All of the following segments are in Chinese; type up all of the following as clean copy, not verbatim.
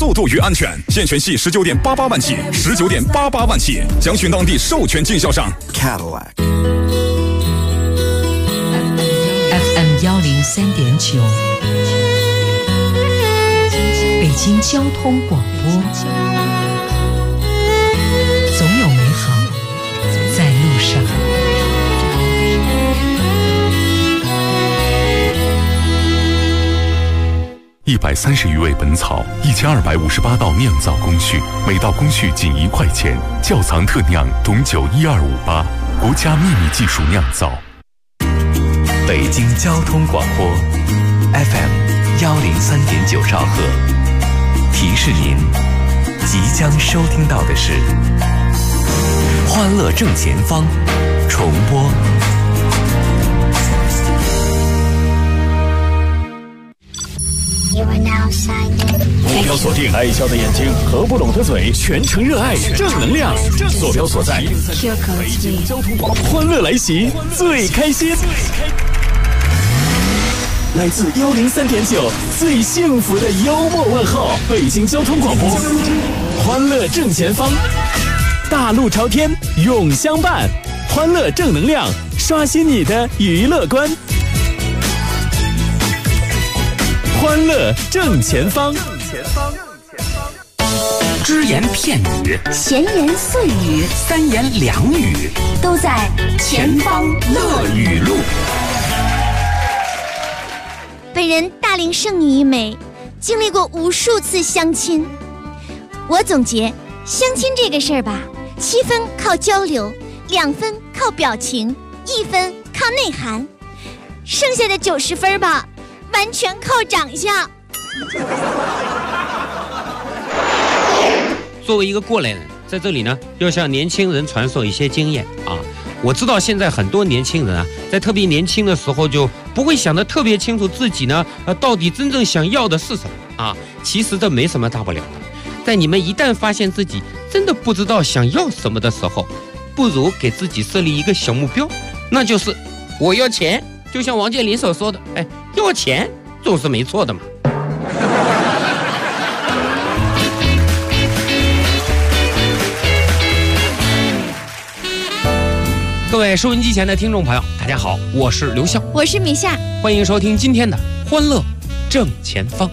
速度与安全，现权系19.88万起，19.88万起，详询当地授权经销商。 Cadillac FM 103.9，北京交通广播，总有美好在路上。 130余味本草，1258道酿造工序，每道工序仅1块钱。窖藏特酿董酒12588，国家秘密技术酿造。 北京交通广播 FM 103.9兆赫，提示您即将收听到的是《欢乐正前方》重播。 目标锁定，爱笑的眼睛和不拢的嘴，全程热爱正能量。坐标所在，北京交通广播，欢乐来袭，最开心。来自103.9最幸福的幽默问候，北京交通广播，欢乐正前方，大路朝天，永相伴，欢乐正能量，刷新你的娱乐观。欢乐正前方， 只言片语， 闲言碎语， 三言两语， 都在前方乐语录。 本人大龄剩女一枚，经历过无数次相亲。我总结，相亲这个事儿吧，7分靠交流，2分靠表情，1分靠内涵，剩下的90分吧，完全靠长相。 作为一个过来人，在这里呢，要向年轻人传授一些经验啊。我知道现在很多年轻人啊，在特别年轻的时候就不会想得特别清楚自己呢，到底真正想要的是什么啊。其实这没什么大不了的。在你们一旦发现自己真的不知道想要什么的时候，不如给自己设立一个小目标，那就是我要钱。就像王健林所说的，要钱总是没错的嘛。各位收音机前的听众朋友，大家好，我是刘笑， 我是米夏， 欢迎收听今天的欢乐正前方。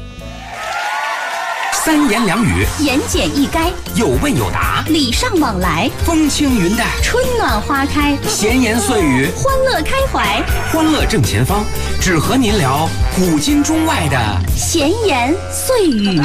三言两语， 言简意赅， 有问有答， 礼尚往来， 风轻云淡， 春暖花开， 闲言碎语， 欢乐开怀。 欢乐正前方，只和您聊古今中外的闲言碎语。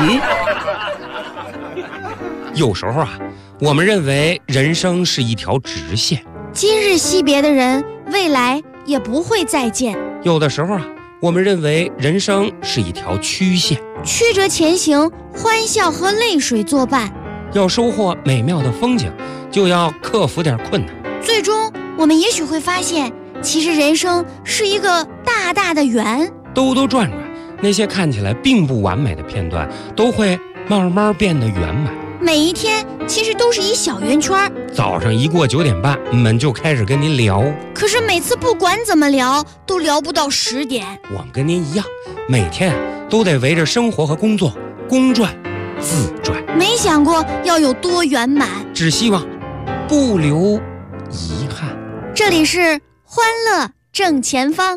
有时候啊，我们认为人生是一条直线， 今日惜别的人，未来也不会再见。 有的时候啊，我们认为人生是一条曲线， 曲折前行，欢笑和泪水作伴。 要收获美妙的风景，就要克服点困难。 最终，我们也许会发现，其实人生是一个大大的圆， 兜兜转转，那些看起来并不完美的片段，都会慢慢变得圆满。 每一天其实都是一小圆圈。 早上一过9点半，我们就开始跟您聊。 可是每次不管怎么聊，都聊不到10点。 我们跟您一样，每天都得围着生活和工作公转自转。 没想过要有多圆满， 只希望不留遗憾。 这里是欢乐正前方。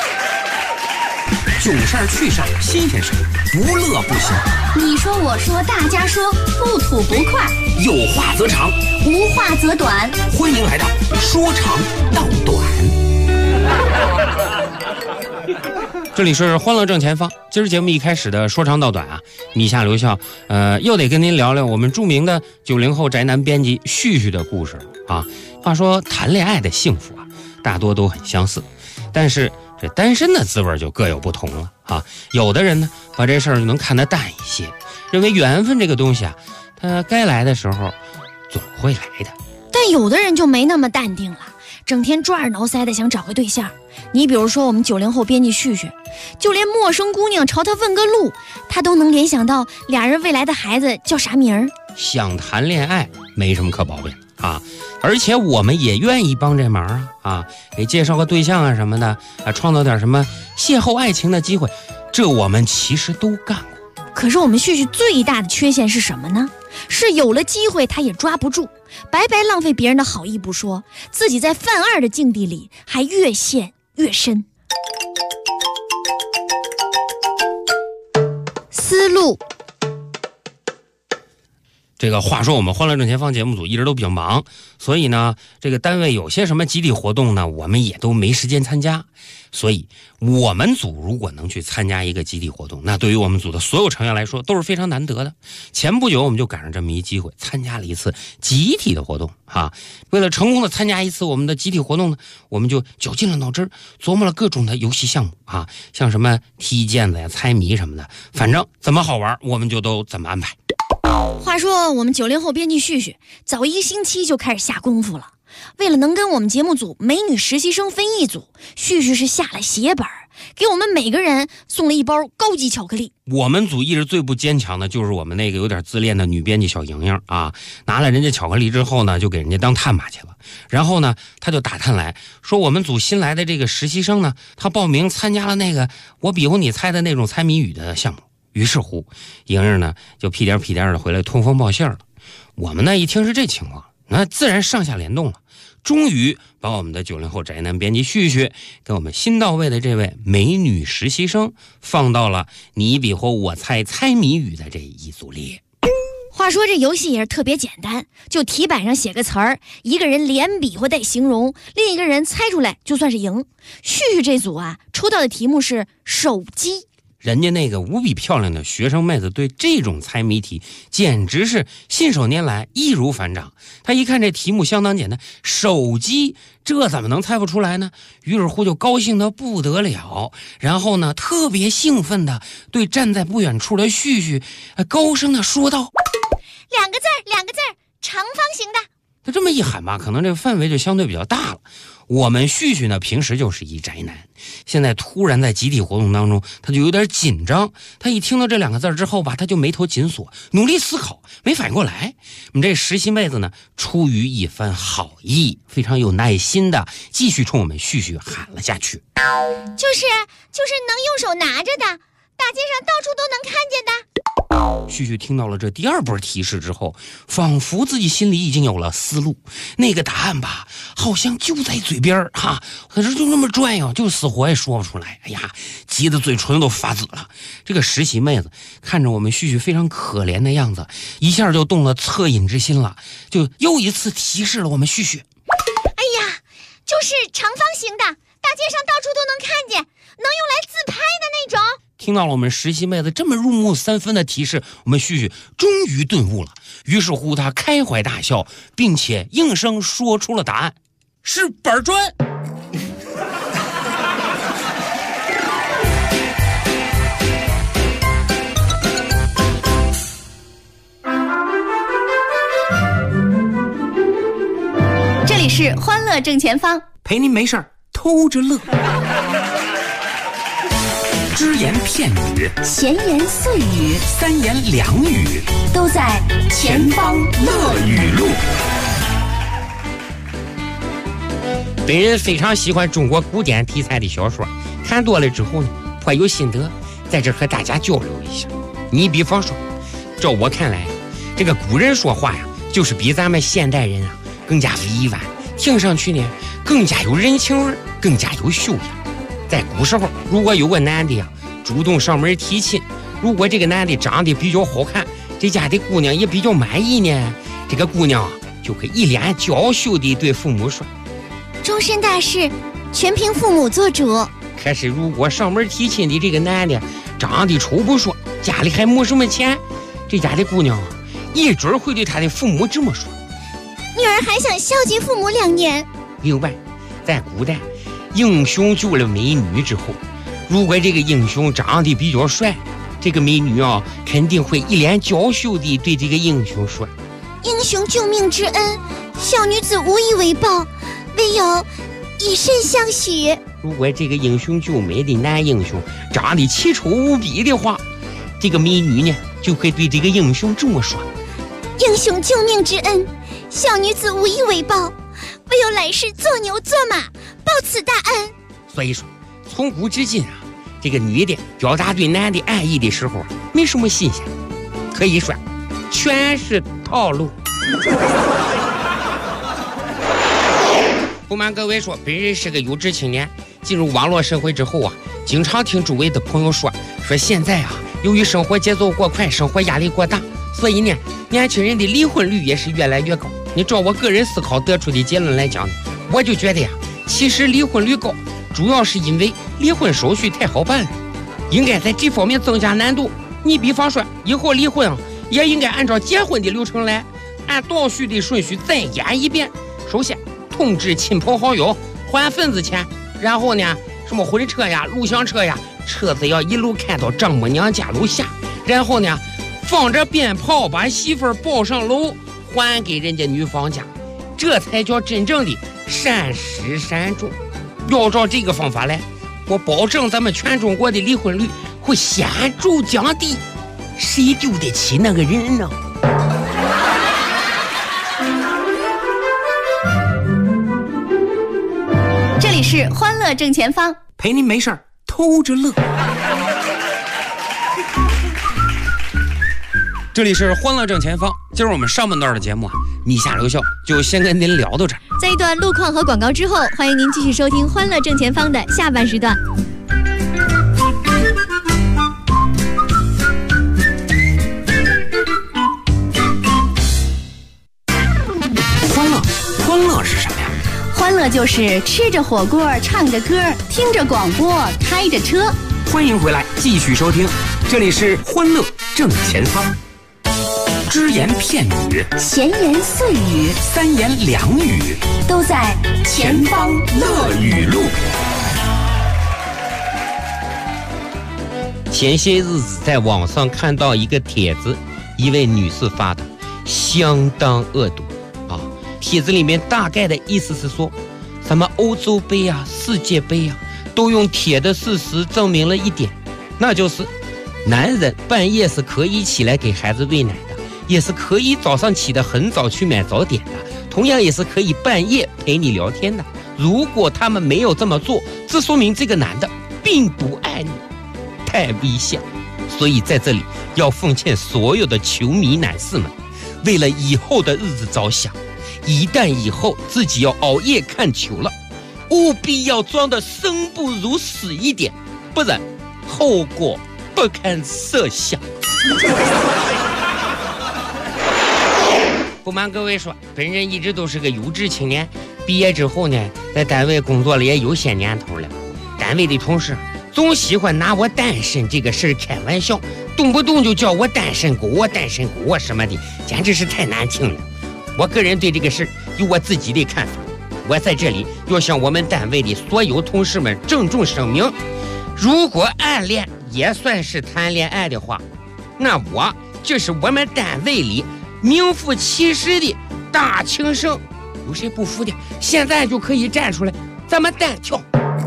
囧事儿趣事儿新鲜事儿，不乐不行。 你说我说大家说，不吐不快， 有话则长， 无话则短。 欢迎来到说长道短。 这里是欢乐正前方。今儿节目一开始的说长道短啊，米夏留校又得跟您聊聊我们著名的90后宅男编辑旭旭的故事啊。话说谈恋爱的幸福啊，大多都很相似，但是这单身的滋味就各有不同了啊。有的人呢，把这事儿就能看得淡一些，认为缘分这个东西啊，它该来的时候总会来的。 但有的人就没那么淡定了，整天抓耳挠腮的想找个对象。你比如说我们90后编辑旭旭，就连陌生姑娘朝他问个路，他都能联想到俩人未来的孩子叫啥名儿。 想谈恋爱没什么可抱怨啊，而且我们也愿意帮这忙啊，给介绍个对象啊什么的啊，创造点什么邂逅爱情的机会，这我们其实都干过。 可是我们旭旭最大的缺陷是什么呢？是有了机会他也抓不住，白白浪费别人的好意不说，自己在犯二的境地里还越陷越深。思路。 这个话说我们欢乐正前方节目组一直都比较忙，所以呢这个单位有些什么集体活动呢，我们也都没时间参加。所以我们组如果能去参加一个集体活动，那对于我们组的所有成员来说都是非常难得的。前不久我们就赶上这么一机会，参加了一次集体的活动啊。为了成功的参加一次我们的集体活动呢，我们就绞尽了脑汁，琢磨了各种的游戏项目啊，像什么踢毽子呀、猜谜什么的，反正怎么好玩我们就都怎么安排。 话说我们90后编辑旭旭早1星期就开始下功夫了，为了能跟我们节目组美女实习生分一组，旭旭是下了血本，给我们每个人送了一包高级巧克力。 我们组一直最不坚强的就是我们那个有点自恋的女编辑小莹莹啊，拿了人家巧克力之后呢，就给人家当探马去了。然后呢，他就打探来说我们组新来的这个实习生呢，他报名参加了那个我比划你猜的那种猜谜语的项目。于是乎，莹莹呢就屁颠的回来通风报信了。我们呢一听是这情况，那自然上下联动了，终于把我们的90后宅男编辑旭旭跟我们新到位的这位美女实习生放到了你比划我猜猜谜语的这一组里。 话说这游戏也是特别简单，就题板上写个词儿，一个人连比划带形容，另一个人猜出来就算是赢。旭旭这组啊，抽到的题目是手机。 人家那个无比漂亮的学生妹子对这种猜谜题简直是信手拈来，易如反掌。她一看这题目相当简单，手机这怎么能猜不出来呢？于是乎就高兴得不得了，然后呢特别兴奋的对站在不远处的旭旭高声的说道： 两个字儿，长方形的。 他这么一喊吧，可能这个范围就相对比较大了。我们旭旭呢平时就是一宅男，现在突然在集体活动当中他就有点紧张。他一听到这两个字之后吧，他就眉头紧锁，努力思考，没反应过来。我们这实习妹子呢出于一番好意，非常有耐心的继续冲我们旭旭喊了下去， 就是能用手拿着的，大街上到处都能看见的。 旭旭听到了这第二波提示之后，仿佛自己心里已经有了思路，那个答案吧好像就在嘴边哈，可是就那么转悠，就死活也说不出来。哎呀，急得嘴唇都发紫了。这个实习妹子看着我们旭旭非常可怜的样子，一下就动了恻隐之心了，就又一次提示了我们旭旭。 哎呀，就是长方形的，大街上到处都能看见，能用来自拍的那种。 听到了我们实习妹子这么入木三分的提示，我们旭旭终于顿悟了。于是乎他开怀大笑，并且应声说出了答案，是板砖。 这里是欢乐正前方， 陪您没事偷着乐。只言片语， 闲言碎语， 三言两语， 都在前方乐语录。 本人非常喜欢中国古典题材的小说，看多了之后呢，颇有心得，在这和大家交流一下。你比方说，照我看来，这个古人说话呀，就是比咱们现代人啊更加委婉，听上去呢更加有人情味，更加有修养。在古时候，如果有个男的呀主动上门提亲，如果这个男的长得比较好看，这家的姑娘也比较满意呢，这个姑娘就会一脸娇羞地对父母说： 终身大事，全凭父母做主。 可是如果上门提亲的这个男的长得丑不说，家里还没什么钱，这家的姑娘一准会对他的父母这么说： 女儿还想孝敬父母2年。 另外，在古代，英雄救了美女之后，如果这个英雄长得比较帅，这个美女啊肯定会一脸娇羞地对这个英雄说： 英雄救命之恩，小女子无以为报，唯有以身相许。 如果这个英雄救美的男英雄长得奇丑无比的话，这个美女呢就会对这个英雄这么说： 英雄救命之恩，小女子无以为报，唯有来世做牛做马，报此大恩。 所以说，从古至今啊，这个女的表达对男的爱意的时候， 没什么新鲜，可以说全是套路。不瞒各位说，本人是个有志青年，进入网络社会之后啊，经常听周围的朋友说现在啊，由于生活节奏过快，生活压力过大，所以呢，年轻人的离婚率也是越来越高。你照我个人思考得出的结论来讲呢，我就觉得呀，其实离婚率高，主要是因为离婚手续太好办了，应该在这方面增加难度。你比方说，以后离婚啊，也应该按照结婚的流程来，按倒序的顺序再演一遍。首先通知亲朋好友，还份子钱，然后呢，什么婚车呀、录像车呀，车子要一路开到丈母娘家楼下，然后呢，放着鞭炮把媳妇儿抱上楼，还给人家女方家，这才叫真正的善始善终。要照这个方法来，我保证咱们全中国的离婚率会显著降低。谁丢得起那个人呢？ 这里是欢乐正前方， 陪您没事儿偷着乐。 这里是欢乐正前方，今儿我们上半段的节目啊，米下留校就先跟您聊到这儿。 在一段路况和广告之后，欢迎您继续收听欢乐正前方的下半时段。 欢乐是什么呀？ 欢乐就是吃着火锅，唱着歌，听着广播，开着车。 欢迎回来，继续收听，这里是欢乐正前方。只言片语， 闲言碎语， 三言两语， 都在前方乐语录。 前些日子在网上看到一个帖子，一位女士发的，相当恶毒啊。帖子里面大概的意思是说，什么欧洲杯啊、世界杯啊，都用铁的事实证明了一点，那就是男人半夜是可以起来给孩子喂奶的，也是可以早上起得很早去买早点的，同样也是可以半夜陪你聊天的。如果他们没有这么做，这说明这个男的并不爱你，太危险。所以在这里要奉劝所有的球迷男士们，为了以后的日子着想，一旦以后自己要熬夜看球了，务必要装得生不如死一点，不然后果不堪设想。不瞒各位说，本人一直都是个有志青年，毕业之后呢，在单位工作了也有些年头了。单位的同事总喜欢拿我单身这个事儿开玩笑，动不动就叫我单身狗啊、单身狗啊什么的，简直是太难听了。我个人对这个事有我自己的看法，我在这里要向我们单位的所有同事们郑重声明，如果暗恋也算是谈恋爱的话，那我就是我们单位里名副其实的大情圣。有谁不服的，现在就可以站出来，咱们单挑。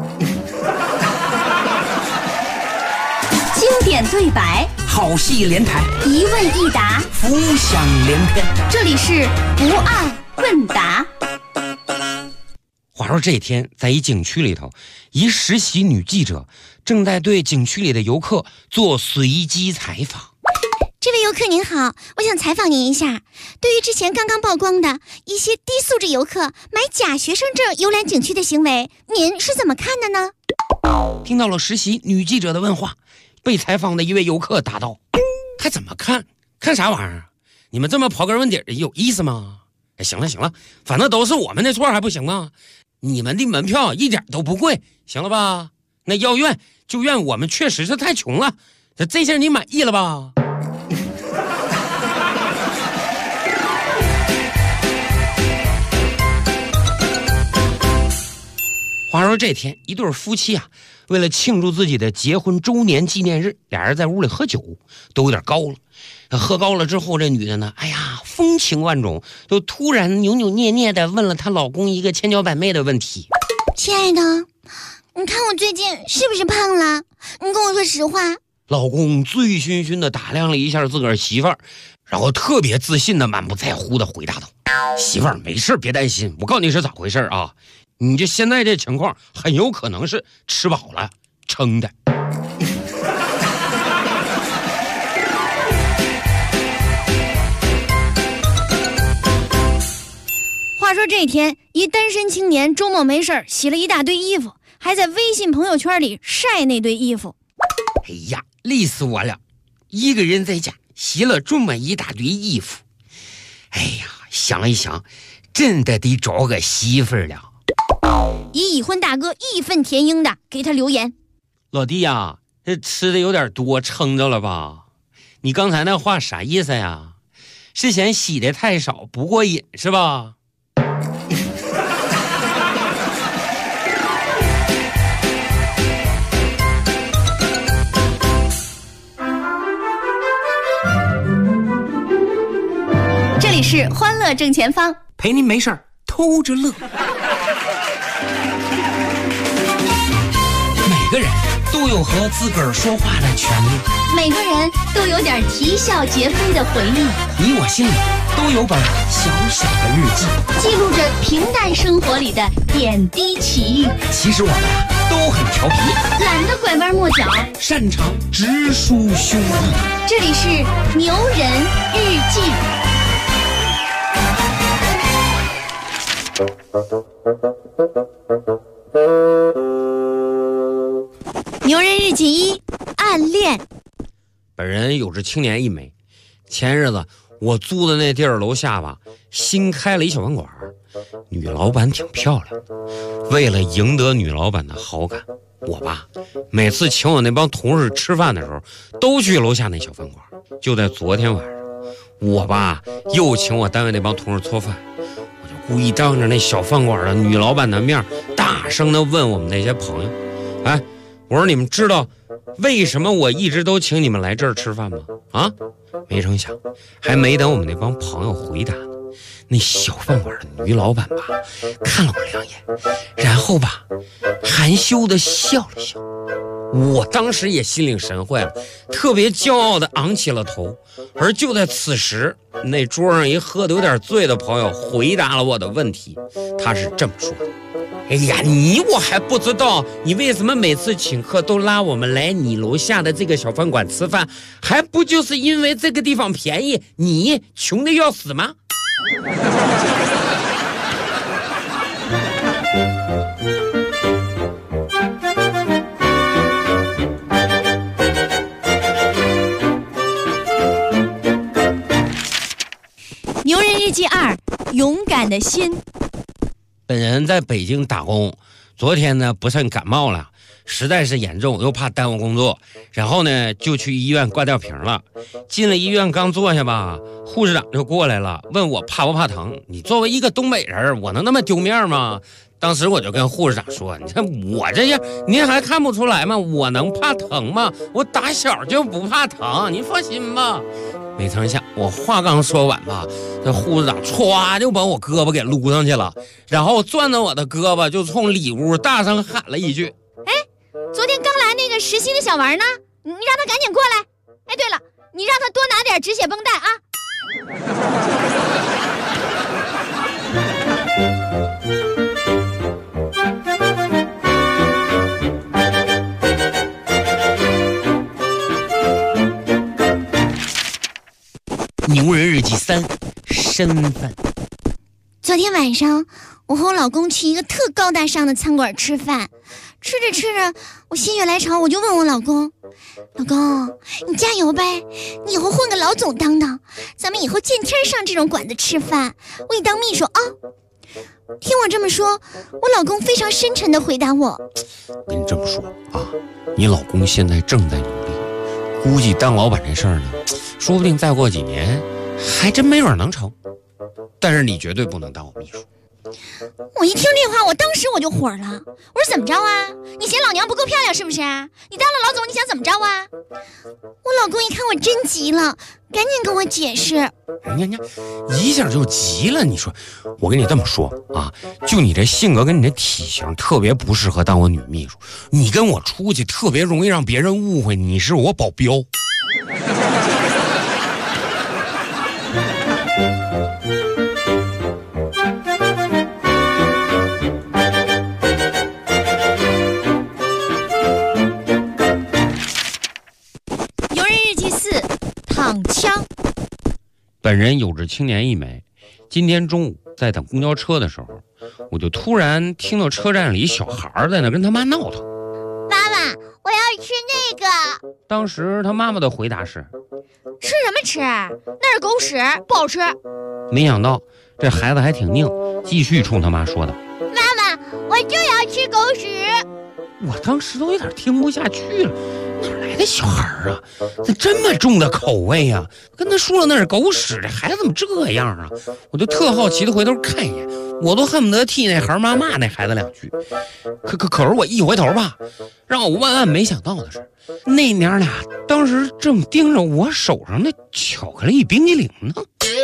经典对白， 好戏连台， 一问一答， 浮想联翩。 这里是不二问答。 话说这一天，在一景区里头，一实习女记者正在对景区里的游客做随机采访。 这位游客您好，我想采访您一下，对于之前刚刚曝光的一些低素质游客买假学生证游览景区的行为，您是怎么看的呢？ 听到了实习女记者的问话，被采访的一位游客答道：还怎么看？看啥玩意儿？你们这么刨根问底有意思吗？行了行了，反正都是我们的错还不行吗？你们的门票一点都不贵，行了吧？那要怨就怨我们确实是太穷了，这下你满意了吧？话说这天，一对夫妻啊，为了庆祝自己的结婚周年纪念日，俩人在屋里喝酒，都有点高了。喝高了之后，这女的呢，哎呀，风情万种，就突然扭扭捏捏的问了她老公一个千娇百媚的问题： 亲爱的，你看我最近是不是胖了？你跟我说实话。 老公醉醺醺的打量了一下自个儿媳妇儿，然后特别自信的满不在乎的回答道：媳妇儿，没事别担心，我告诉你是咋回事啊，你这现在这情况很有可能是吃饱了撑的。 说这天，一单身青年周末没事儿洗了一大堆衣服，还在微信朋友圈里晒那堆衣服。 哎呀，累死我了！一个人在家洗了这么一大堆衣服，哎呀，想了一想，真的得找个媳妇儿了。 一已婚大哥义愤填膺的给他留言： 老弟呀，这吃的有点多，撑着了吧？你刚才那话啥意思呀？是嫌洗的太少不过瘾是吧？ 这里是欢乐正前方， 陪您没事儿偷着乐。每个人都有和自个儿说话的权利， 每个人都有点啼笑皆非的回忆。 你我心里都有本小小的日记， 记录着平淡生活里的点滴奇遇。 其实我们都很调皮， 懒得拐弯抹角， 擅长直抒胸臆。 这里是牛人日记。 牛人日记1：暗恋。 本人有着青年一枚。前日子我租的那地儿楼下吧，新开了一小饭馆，女老板挺漂亮。为了赢得女老板的好感，我吧每次请我那帮同事吃饭的时候，都去楼下那小饭馆。就在昨天晚上，我吧又请我单位那帮同事做饭，我就故意当着那小饭馆的女老板的面，大声的问我们那些朋友：哎，我说你们知道为什么我一直都请你们来这儿吃饭吗？啊，没成想，还没等我们那帮朋友回答呢，那小饭馆的女老板吧看了我2眼，然后吧含羞的笑了笑。我当时也心领神会了，特别骄傲的昂起了头。而就在此时，那桌上一喝得有点醉的朋友回答了我的问题，他是这么说的：哎呀，我还不知道你为什么每次请客都拉我们来你楼下的这个小饭馆吃饭，还不就是因为这个地方便宜，你穷的要死吗？ 牛人日记2：勇敢的心。 本人在北京打工，昨天呢不慎感冒了，实在是严重，又怕耽误工作，然后呢就去医院挂吊瓶了。进了医院刚坐下吧，护士长就过来了，问我怕不怕疼。你作为一个东北人，我能那么丢面吗？当时我就跟护士长说：你看我这样，您还看不出来吗？我能怕疼吗？我打小就不怕疼，您放心吧。没成想，我话刚说完吧，这护士长歘就把我胳膊给撸上去了，然后攥着我的胳膊就冲里屋大声喊了一句： 哎，昨天刚来那个实习的小王呢？你让他赶紧过来。哎，对了，你让他多拿点止血绷带啊。 牛人日记3：身份。 昨天晚上，我和我老公去一个特高大上的餐馆吃饭，吃着吃着，我心血来潮，我就问我老公：老公，你加油呗，你以后混个老总当当，咱们以后见天上这种馆子吃饭，我给你当秘书啊。听我这么说，我老公非常深沉地回答我： 跟你这么说啊，你老公现在正在努力，估计当老板这事儿呢，说不定再过几年还真没准能成。但是你绝对不能当我秘书。 我一听这话，我当时我就火了。我说怎么着啊？你嫌老娘不够漂亮是不是？你当了老总，你想怎么着啊？我老公一看我真急了，赶紧跟我解释。 人家一下就急了。你说，我跟你这么说啊，就你这性格跟你这体型，特别不适合当我女秘书。你跟我出去，特别容易让别人误会你是我保镖。躺枪。本人有着青年一枚，今天中午在等公交车的时候，我就突然听到车站里小孩在那跟他妈闹腾。 妈妈，我要吃那个。 当时他妈妈的回答是： 吃什么吃？那是狗屎，不好吃。 没想到这孩子还挺拧，继续冲他妈说的： 妈妈，我就要吃狗屎。 我当时都有点听不下去了，哪来的小孩啊？这这么重的口味啊！跟他说了那是狗屎，这孩子怎么这样啊？我就特好奇的回头看一眼，我都恨不得替那孩妈骂那孩子2句。可是我一回头吧，让我万万没想到的是，那娘俩当时正盯着我手上的巧克力冰激凌呢。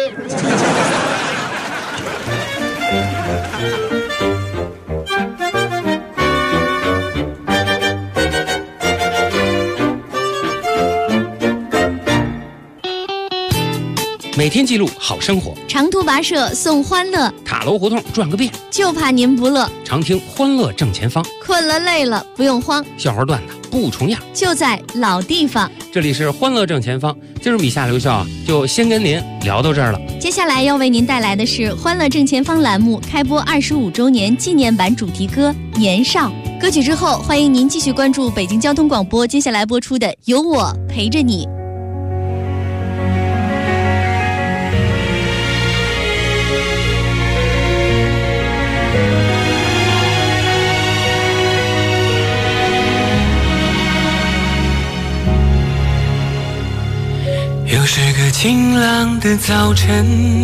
每天记录好生活， 长途跋涉送欢乐， 塔楼胡同转个遍， 就怕您不乐。 常听欢乐正前方， 困了累了不用慌， 笑话段子不重样， 就在老地方。 这里是欢乐正前方，今儿米夏刘笑就先跟您聊到这儿了。 接下来要为您带来的是欢乐正前方栏目开播25周年纪念版主题歌《年少》。歌曲之后，欢迎您继续关注北京交通广播接下来播出的《有我陪着你》。 又是个晴朗的早晨，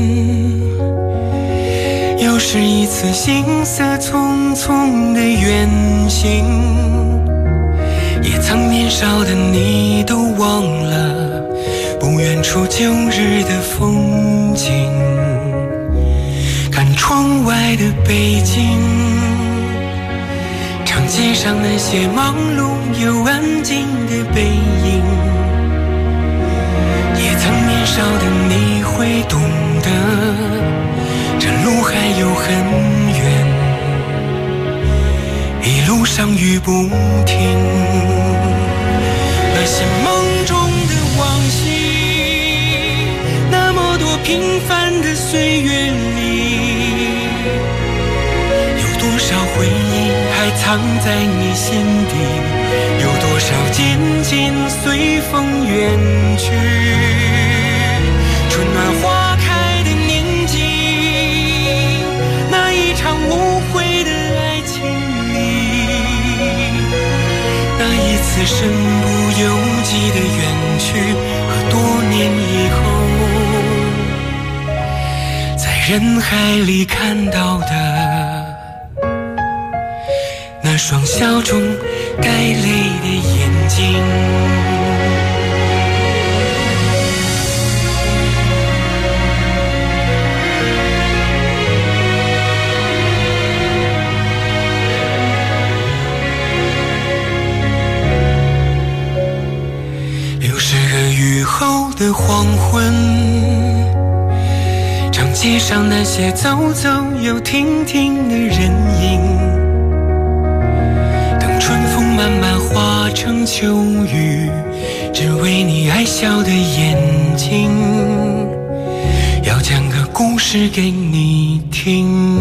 又是一次行色匆匆的远行，也曾年少的你都忘了不远处旧日的风景，看窗外的北京，长街上那些忙碌又安静的背影，也曾年少的你会懂得，这路还有很远，一路上雨不停。那些梦中的往昔，那么多平凡的岁月里，有多少回忆还藏在你心底，有多少渐渐随风远去。春暖花开的年纪，那一场无悔的爱情里，那一次身不由己的远去，和多年以后在人海里看到的那双笑中带泪的眼睛。又是个雨后的黄昏，长街上那些走走又停停的人影，春风慢慢化成秋雨，只为你爱笑的眼睛，要讲个故事给你听。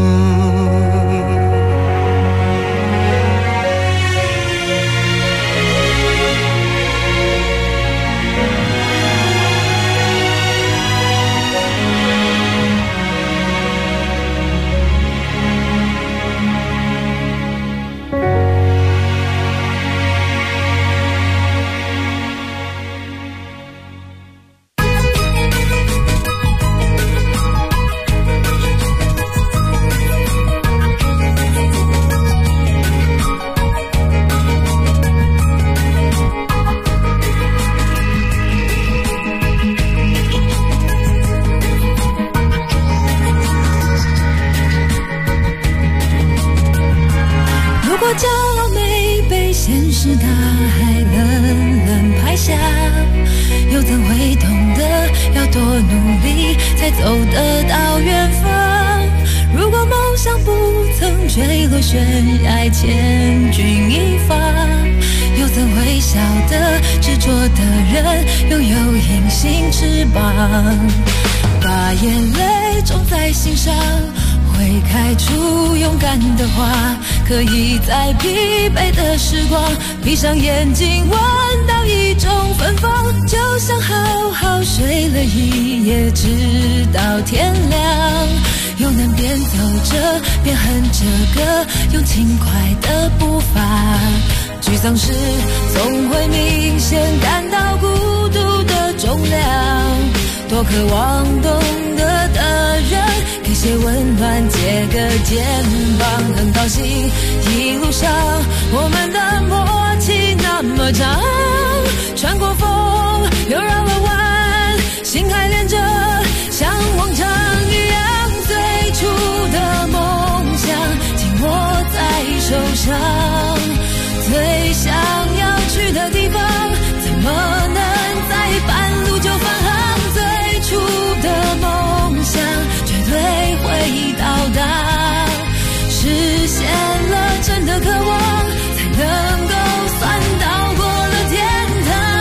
把眼泪种在心上， 会开出勇敢的花，可以在疲惫的时光闭上眼睛闻到一种芬芳，就像好好睡了一夜直到天亮，又能边走着边哼着歌，用轻快的步伐，沮丧时总会明显感到孤独的重量，多渴望懂得的人给些温暖，借个肩膀，很高兴一路上我们的默契那么长，穿过风又绕了弯，心还连着像往常一样，最初的梦想紧握在手上，最想要去的地方怎么能在半路就返航，最初的梦想绝对会到达，实现了真的渴望，才能够算到过了天堂。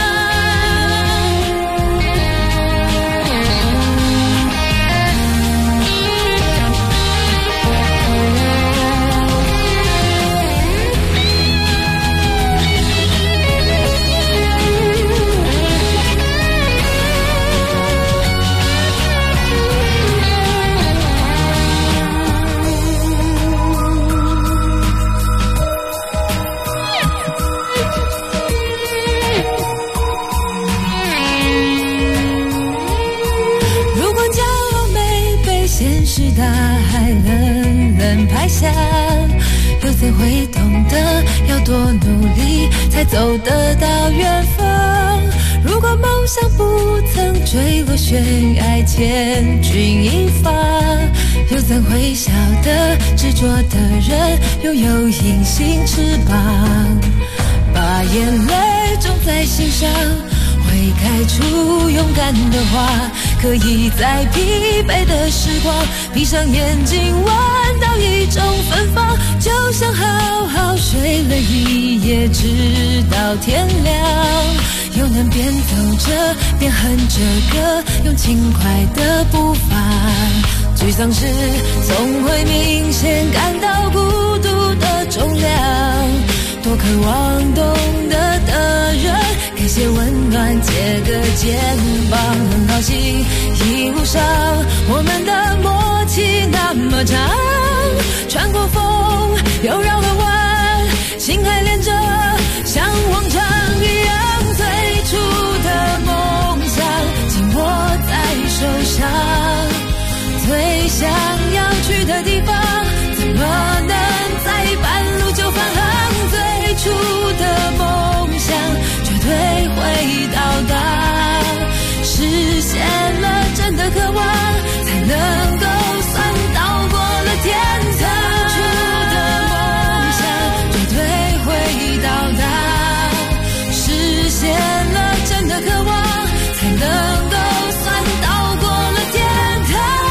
大海冷冷拍下，又怎会懂得要多努力才走得到远方，如果梦想不曾坠落悬崖千钧一发，又怎会晓得执着的人拥有隐形翅膀，把眼泪种在心上，会开出勇敢的花，可以在疲惫的时光闭上眼睛闻到一种芬芳，就像好好睡了一夜直到天亮，又能边走着边哼着歌，用轻快的步伐，沮丧时总会明显感到孤独的重量，多渴望懂得的人给些温暖，借个肩膀，很高兴一路上我们的默契那么长，穿过风又绕了弯，心还连着像往常一样，最初的梦想紧握在手上，最想要去的地方怎么能在半路就返航，最初的梦想绝对会到达，实现了真的渴望，才能够算到过了天堂，最初的梦想绝对会到达，实现了真的渴望，才能够算到过了天堂。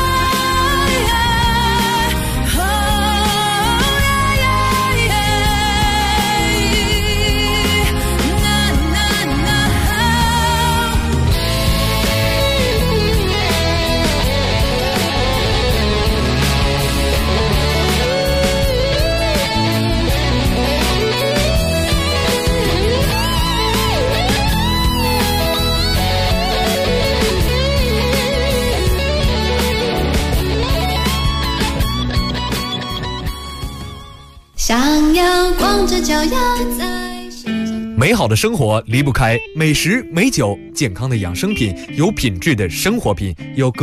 想要光着脚丫在美好的生活离不开美食、美酒、健康的养生品、有品质的生活品，有